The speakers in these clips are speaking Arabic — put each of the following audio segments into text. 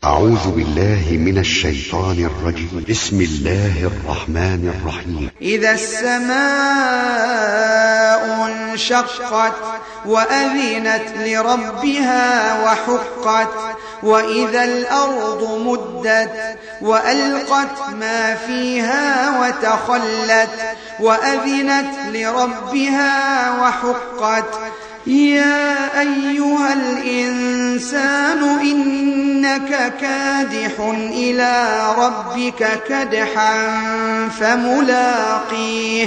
أعوذ بالله من الشيطان الرجيم. بسم الله الرحمن الرحيم. إذا السماء انشقت وأذنت لربها وحقت وإذا الأرض مدت وألقت ما فيها وتخلت وأذنت لربها وحقت يا أيها الإنسان إنك كادح إلى ربك كدحا فملاقيه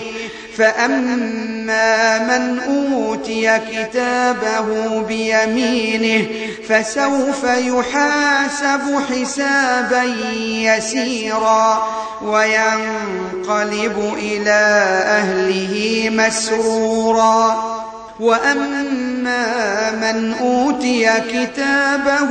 فأما من أوتي كتابه بيمينه فسوف يحاسب حسابا يسيرا وينقلب إلى أهله مسرورا وأما من أوتي كتابه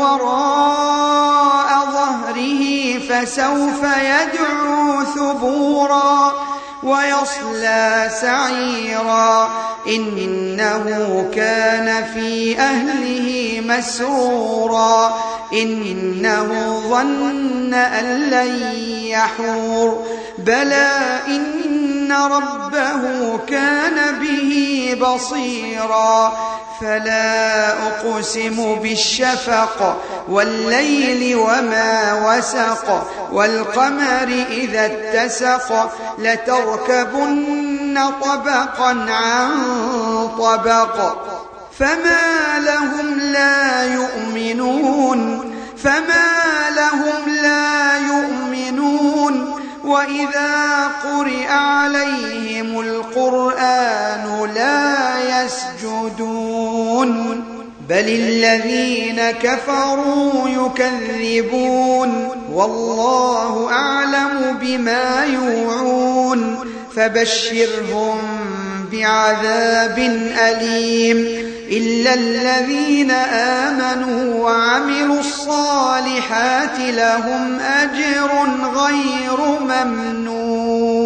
وراء ظهره فسوف يدعو ثبورا ويصلى سعيرا إنه كان في أهله مسرورا إنه ظن أن لن يحور بلى إن ربه كان به بصيرا فلا أقسم بالشفق والليل وما وسق والقمر إذا اتسق لتركبن طبقا عن طبق فما لهم لا يؤمنون وإذا قرئ عليهم القرآن لا يسجدون بل الذين كفروا يكذبون والله أعلم بما يوعون فبشرهم بعذاب أليم إلا الذين آمنوا وعملوا الصالحات لهم أجر غير ممنون.